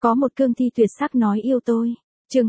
Có một cương thi tuyệt sắc nói yêu tôi. Chương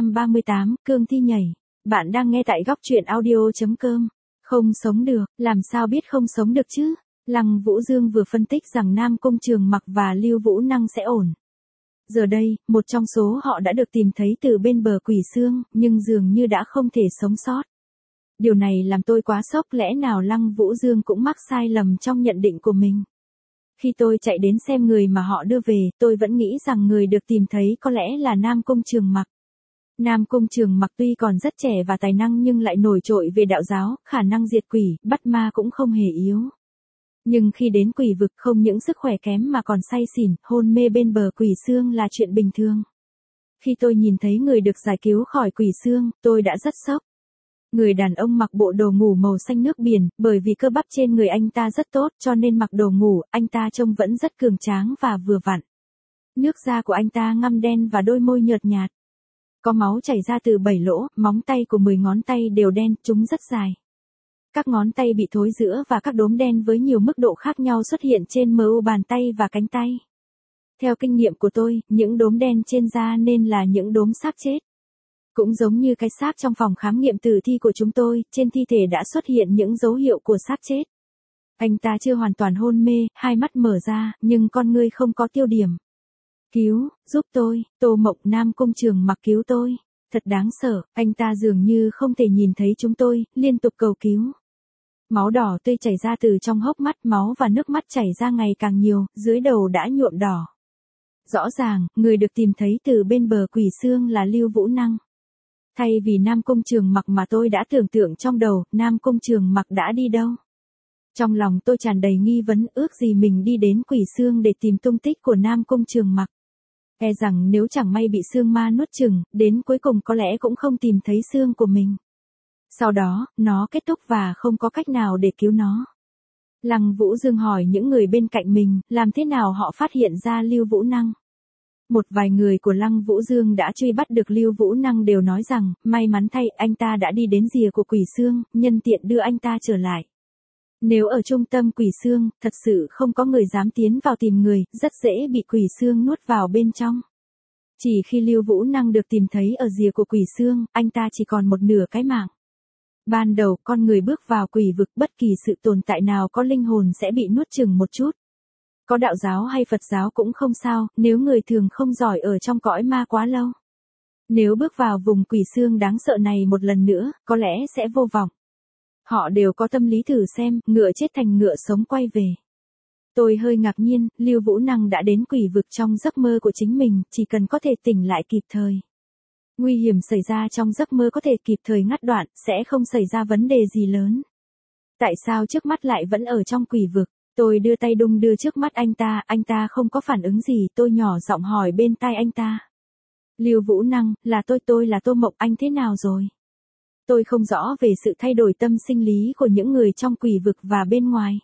238, cương thi nhảy. Bạn đang nghe tại góc truyện audio.com. Không sống được, làm sao biết không sống được chứ? Lăng Vũ Dương vừa phân tích rằng Nam Cung Trường Mặc và Lưu Vũ Năng sẽ ổn. Giờ đây, một trong số họ đã được tìm thấy từ bên bờ Quỷ Xương, nhưng dường như đã không thể sống sót. Điều này làm tôi quá sốc, lẽ nào Lăng Vũ Dương cũng mắc sai lầm trong nhận định của mình. Khi tôi chạy đến xem người mà họ đưa về, tôi vẫn nghĩ rằng người được tìm thấy có lẽ là Nam Cung Trường Mặc. Nam Cung Trường Mặc tuy còn rất trẻ và tài năng nhưng lại nổi trội về đạo giáo, khả năng diệt quỷ, bắt ma cũng không hề yếu. Nhưng khi đến quỷ vực không những sức khỏe kém mà còn say xỉn, hôn mê bên bờ Quỷ Xương là chuyện bình thường. Khi tôi nhìn thấy người được giải cứu khỏi Quỷ Xương, tôi đã rất sốc. Người đàn ông mặc bộ đồ ngủ màu xanh nước biển, bởi vì cơ bắp trên người anh ta rất tốt cho nên mặc đồ ngủ, anh ta trông vẫn rất cường tráng và vừa vặn. Nước da của anh ta ngăm đen và đôi môi nhợt nhạt. Có máu chảy ra từ 7 lỗ, móng tay của 10 ngón tay đều đen, chúng rất dài. Các ngón tay bị thối rữa và các đốm đen với nhiều mức độ khác nhau xuất hiện trên mu bàn tay và cánh tay. Theo kinh nghiệm của tôi, những đốm đen trên da nên là những đốm sáp chết. Cũng giống như cái sáp trong phòng khám nghiệm tử thi của chúng tôi, trên thi thể đã xuất hiện những dấu hiệu của xác chết. Anh ta chưa hoàn toàn hôn mê, hai mắt mở ra, nhưng con ngươi không có tiêu điểm. Cứu, giúp tôi, Tô Mộng. Nam Cung Trường Mặc cứu tôi. Thật đáng sợ, anh ta dường như không thể nhìn thấy chúng tôi, liên tục cầu cứu. Máu đỏ tươi chảy ra từ trong hốc mắt, máu và nước mắt chảy ra ngày càng nhiều, dưới đầu đã nhuộm đỏ. Rõ ràng, người được tìm thấy từ bên bờ Quỷ Xương là Lưu Vũ Năng. Thay vì Nam Cung Trường Mặc mà tôi đã tưởng tượng trong đầu, Nam Cung Trường Mặc đã đi đâu? Trong lòng tôi tràn đầy nghi vấn, ước gì mình đi đến Quỷ Xương để tìm tung tích của Nam Cung Trường Mặc. E rằng nếu chẳng may bị xương ma nuốt chửng, đến cuối cùng có lẽ cũng không tìm thấy xương của mình. Sau đó, nó kết thúc và không có cách nào để cứu nó. Lăng Vũ Dương hỏi những người bên cạnh mình, làm thế nào họ phát hiện ra Lưu Vũ Năng? Một vài người của Lăng Vũ Dương đã truy bắt được Lưu Vũ Năng đều nói rằng, may mắn thay, anh ta đã đi đến rìa của Quỷ Xương, nhân tiện đưa anh ta trở lại. Nếu ở trung tâm Quỷ Xương, thật sự không có người dám tiến vào tìm người, rất dễ bị Quỷ Xương nuốt vào bên trong. Chỉ khi Lưu Vũ Năng được tìm thấy ở rìa của Quỷ Xương, anh ta chỉ còn một nửa cái mạng. Ban đầu, con người bước vào quỷ vực, bất kỳ sự tồn tại nào có linh hồn sẽ bị nuốt chửng một chút. Có đạo giáo hay Phật giáo cũng không sao, nếu người thường không giỏi ở trong cõi ma quá lâu. Nếu bước vào vùng Quỷ Xương đáng sợ này một lần nữa, có lẽ sẽ vô vọng. Họ đều có tâm lý thử xem, ngựa chết thành ngựa sống quay về. Tôi hơi ngạc nhiên, Lưu Vũ Năng đã đến quỷ vực trong giấc mơ của chính mình, chỉ cần có thể tỉnh lại kịp thời. Nguy hiểm xảy ra trong giấc mơ có thể kịp thời ngắt đoạn, sẽ không xảy ra vấn đề gì lớn. Tại sao trước mắt lại vẫn ở trong quỷ vực? Tôi đưa tay đung đưa trước mắt anh ta không có phản ứng gì, tôi nhỏ giọng hỏi bên tai anh ta. Lưu Vũ Năng, là tôi là Tô Mộng, anh thế nào rồi? Tôi không rõ về sự thay đổi tâm sinh lý của những người trong quỷ vực và bên ngoài.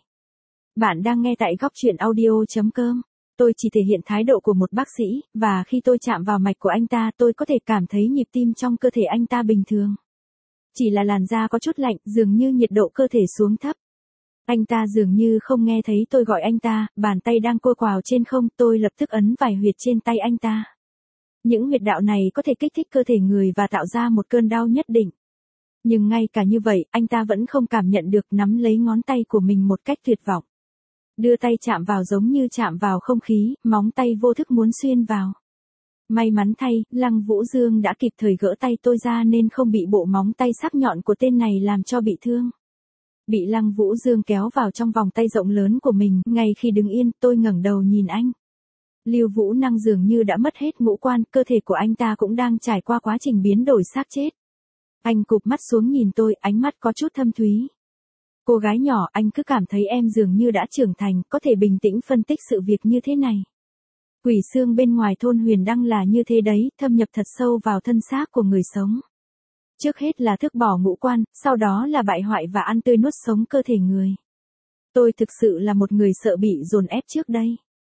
Bạn đang nghe tại góc truyện audio.com. Tôi chỉ thể hiện thái độ của một bác sĩ, và khi tôi chạm vào mạch của anh ta tôi có thể cảm thấy nhịp tim trong cơ thể anh ta bình thường. Chỉ là làn da có chút lạnh, dường như nhiệt độ cơ thể xuống thấp. Anh ta dường như không nghe thấy tôi gọi anh ta, bàn tay đang cô quào trên không, tôi lập tức ấn vài huyệt trên tay anh ta. Những huyệt đạo này có thể kích thích cơ thể người và tạo ra một cơn đau nhất định. Nhưng ngay cả như vậy, anh ta vẫn không cảm nhận được, nắm lấy ngón tay của mình một cách tuyệt vọng. Đưa tay chạm vào giống như chạm vào không khí, móng tay vô thức muốn xuyên vào. May mắn thay, Lăng Vũ Dương đã kịp thời gỡ tay tôi ra nên không bị bộ móng tay sắc nhọn của tên này làm cho bị thương. Bị Lăng Vũ Dương kéo vào trong vòng tay rộng lớn của mình, ngay khi đứng yên, tôi ngẩng đầu nhìn anh. Lưu Vũ Năng dường như đã mất hết ngũ quan, cơ thể của anh ta cũng đang trải qua quá trình biến đổi xác chết. Anh cụp mắt xuống nhìn tôi, ánh mắt có chút thâm thúy. Cô gái nhỏ, anh cứ cảm thấy em dường như đã trưởng thành, có thể bình tĩnh phân tích sự việc như thế này. Quỷ xương bên ngoài thôn Huyền Đăng là như thế đấy, thâm nhập thật sâu vào thân xác của người sống. Trước hết là thức bỏ ngũ quan, sau đó là bại hoại và ăn tươi nuốt sống cơ thể người. Tôi thực sự là một người sợ bị dồn ép trước đây.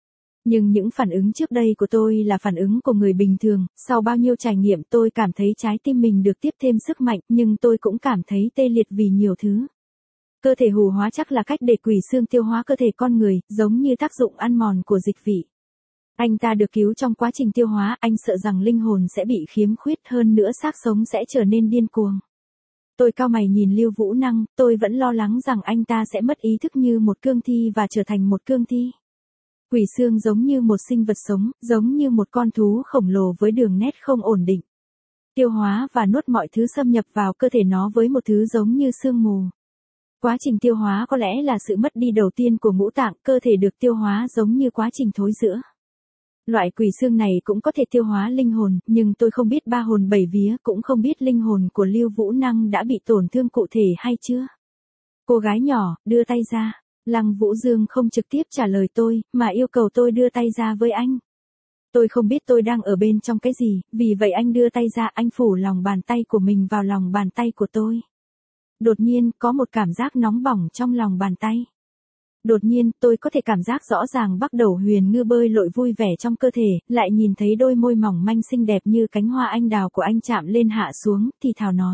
Nhưng những phản ứng trước đây của tôi là phản ứng của người bình thường, sau bao nhiêu trải nghiệm tôi cảm thấy trái tim mình được tiếp thêm sức mạnh, nhưng tôi cũng cảm thấy tê liệt vì nhiều thứ. Cơ thể hủ hóa chắc là cách để quỷ xương tiêu hóa cơ thể con người, giống như tác dụng ăn mòn của dịch vị. Anh ta được cứu trong quá trình tiêu hóa, anh sợ rằng linh hồn sẽ bị khiếm khuyết, hơn nữa xác sống sẽ trở nên điên cuồng. Tôi cau mày nhìn Lưu Vũ Năng, tôi vẫn lo lắng rằng anh ta sẽ mất ý thức như một cương thi và trở thành một cương thi. Quỷ xương giống như một sinh vật sống, giống như một con thú khổng lồ với đường nét không ổn định. Tiêu hóa và nuốt mọi thứ xâm nhập vào cơ thể nó với một thứ giống như sương mù. Quá trình tiêu hóa có lẽ là sự mất đi đầu tiên của ngũ tạng, cơ thể được tiêu hóa giống như quá trình thối rữa. Loại quỷ xương này cũng có thể tiêu hóa linh hồn, nhưng tôi không biết ba hồn bảy vía, cũng không biết linh hồn của Lưu Vũ Năng đã bị tổn thương cụ thể hay chưa. Cô gái nhỏ, đưa tay ra. Lăng Vũ Dương không trực tiếp trả lời tôi, mà yêu cầu tôi đưa tay ra với anh. Tôi không biết tôi đang ở bên trong cái gì, vì vậy anh đưa tay ra, anh phủ lòng bàn tay của mình vào lòng bàn tay của tôi. Đột nhiên, có một cảm giác nóng bỏng trong lòng bàn tay. Đột nhiên, tôi có thể cảm giác rõ ràng Bắc Đầu Huyền Ngư bơi lội vui vẻ trong cơ thể, lại nhìn thấy đôi môi mỏng manh xinh đẹp như cánh hoa anh đào của anh chạm lên hạ xuống, thì thào nói.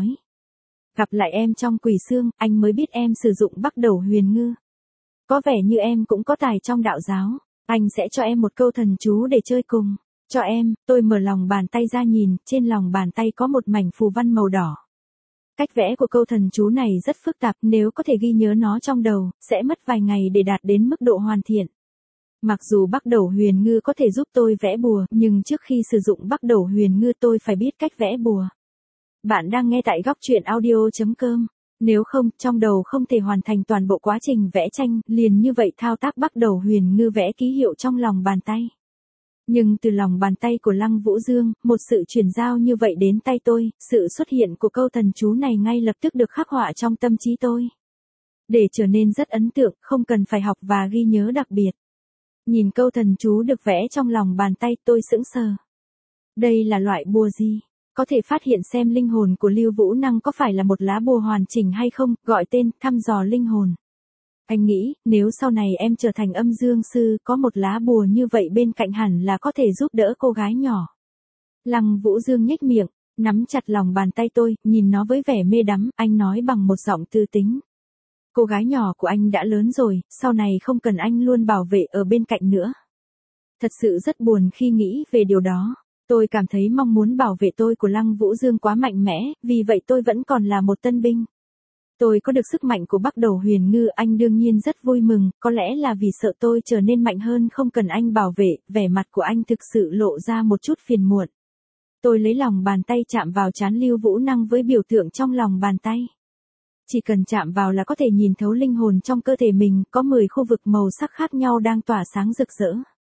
Gặp lại em trong quỷ xương, anh mới biết em sử dụng Bắc Đầu Huyền Ngư. Có vẻ như em cũng có tài trong đạo giáo, anh sẽ cho em một câu thần chú để chơi cùng. Cho em, tôi mở lòng bàn tay ra nhìn, trên lòng bàn tay có một mảnh phù văn màu đỏ. Cách vẽ của câu thần chú này rất phức tạp, nếu có thể ghi nhớ nó trong đầu, sẽ mất vài ngày để đạt đến mức độ hoàn thiện. Mặc dù Bắc Đầu Huyền Ngư có thể giúp tôi vẽ bùa, nhưng trước khi sử dụng Bắc Đầu Huyền Ngư tôi phải biết cách vẽ bùa. Bạn đang nghe tại góc truyện audio.com. Nếu không, trong đầu không thể hoàn thành toàn bộ quá trình vẽ tranh, liền như vậy thao tác Bắc Đầu Huyền Ngư vẽ ký hiệu trong lòng bàn tay. Nhưng từ lòng bàn tay của Lăng Vũ Dương, một sự chuyển giao như vậy đến tay tôi, sự xuất hiện của câu thần chú này ngay lập tức được khắc họa trong tâm trí tôi. Để trở nên rất ấn tượng, không cần phải học và ghi nhớ đặc biệt. Nhìn câu thần chú được vẽ trong lòng bàn tay, tôi sững sờ. Đây là loại bùa gì? Có thể phát hiện xem linh hồn của Lưu Vũ Năng có phải là một lá bùa hoàn chỉnh hay không, gọi tên, thăm dò linh hồn. Anh nghĩ, nếu sau này em trở thành âm dương sư, có một lá bùa như vậy bên cạnh hẳn là có thể giúp đỡ cô gái nhỏ. Lăng Vũ Dương nhếch miệng, nắm chặt lòng bàn tay tôi, nhìn nó với vẻ mê đắm, anh nói bằng một giọng tư tính. Cô gái nhỏ của anh đã lớn rồi, sau này không cần anh luôn bảo vệ ở bên cạnh nữa. Thật sự rất buồn khi nghĩ về điều đó. Tôi cảm thấy mong muốn bảo vệ tôi của Lăng Vũ Dương quá mạnh mẽ, vì vậy tôi vẫn còn là một tân binh. Tôi có được sức mạnh của Bắc Đầu Huyền Ngư, anh đương nhiên rất vui mừng, có lẽ là vì sợ tôi trở nên mạnh hơn không cần anh bảo vệ, vẻ mặt của anh thực sự lộ ra một chút phiền muộn. Tôi lấy lòng bàn tay chạm vào trán Lưu Vũ Năng với biểu tượng trong lòng bàn tay. Chỉ cần chạm vào là có thể nhìn thấu linh hồn trong cơ thể mình, có 10 khu vực màu sắc khác nhau đang tỏa sáng rực rỡ.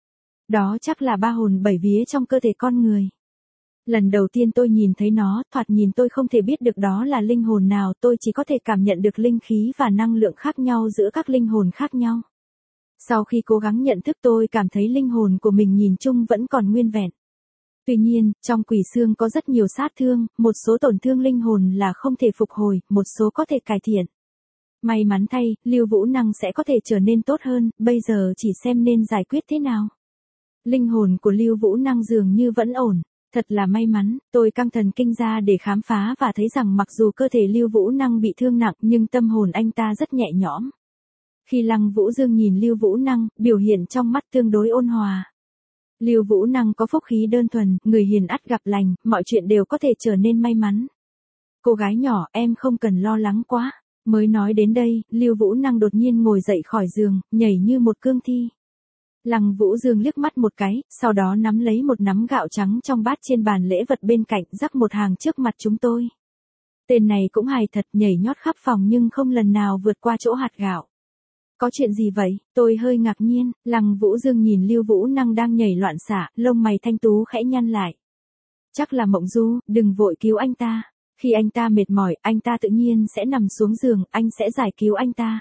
Đó chắc là ba hồn bảy vía trong cơ thể con người. Lần đầu tiên tôi nhìn thấy nó, thoạt nhìn tôi không thể biết được đó là linh hồn nào, tôi chỉ có thể cảm nhận được linh khí và năng lượng khác nhau giữa các linh hồn khác nhau. Sau khi cố gắng nhận thức tôi cảm thấy linh hồn của mình nhìn chung vẫn còn nguyên vẹn. Tuy nhiên, trong quỷ xương có rất nhiều sát thương, một số tổn thương linh hồn là không thể phục hồi, một số có thể cải thiện. May mắn thay, Lưu Vũ Năng sẽ có thể trở nên tốt hơn, bây giờ chỉ xem nên giải quyết thế nào. Linh hồn của Lưu Vũ Năng dường như vẫn ổn. Thật là may mắn, tôi căng thần kinh ra để khám phá và thấy rằng mặc dù cơ thể Lưu Vũ Năng bị thương nặng nhưng tâm hồn anh ta rất nhẹ nhõm. Khi Lăng Vũ Dương nhìn Lưu Vũ Năng, biểu hiện trong mắt tương đối ôn hòa. Lưu Vũ Năng có phúc khí đơn thuần, người hiền ắt gặp lành, mọi chuyện đều có thể trở nên may mắn. Cô gái nhỏ, em không cần lo lắng quá. Mới nói đến đây, Lưu Vũ Năng đột nhiên ngồi dậy khỏi giường, nhảy như một cương thi. Lăng Vũ Dương liếc mắt một cái, sau đó nắm lấy một nắm gạo trắng trong bát trên bàn lễ vật bên cạnh, rắc một hàng trước mặt chúng tôi. Tên này cũng hài thật, nhảy nhót khắp phòng nhưng không lần nào vượt qua chỗ hạt gạo. Có chuyện gì vậy? Tôi hơi ngạc nhiên, Lăng Vũ Dương nhìn Lưu Vũ Năng đang nhảy loạn xạ, lông mày thanh tú khẽ nhăn lại. Chắc là Mộng Du, đừng vội cứu anh ta. Khi anh ta mệt mỏi, anh ta tự nhiên sẽ nằm xuống giường, anh sẽ giải cứu anh ta.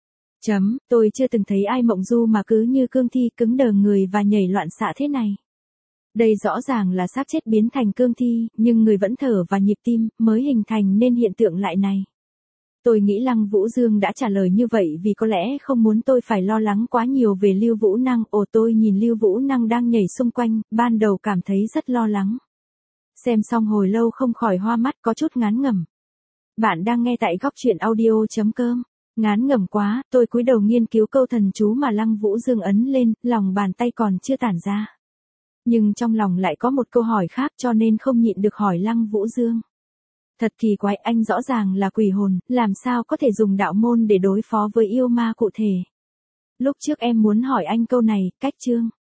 Tôi chưa từng thấy ai Mộng Du mà cứ như cương thi cứng đờ người và nhảy loạn xạ thế này. Đây rõ ràng là xác chết biến thành cương thi, nhưng người vẫn thở và nhịp tim, mới hình thành nên hiện tượng lại này. Tôi nghĩ Lăng Vũ Dương đã trả lời như vậy vì có lẽ không muốn tôi phải lo lắng quá nhiều về Lưu Vũ Năng. Tôi nhìn Lưu Vũ Năng đang nhảy xung quanh, ban đầu cảm thấy rất lo lắng. Xem xong hồi lâu không khỏi hoa mắt, có chút ngán ngẩm. Bạn đang nghe tại góc truyện audio.com. Ngán ngẩm quá, tôi cúi đầu nghiên cứu câu thần chú mà Lăng Vũ Dương ấn lên, lòng bàn tay còn chưa tản ra. Nhưng trong lòng lại có một câu hỏi khác cho nên không nhịn được hỏi Lăng Vũ Dương. Thật kỳ quái, anh rõ ràng là quỷ hồn, làm sao có thể dùng đạo môn để đối phó với yêu ma cụ thể. Lúc trước em muốn hỏi anh câu này, cách chương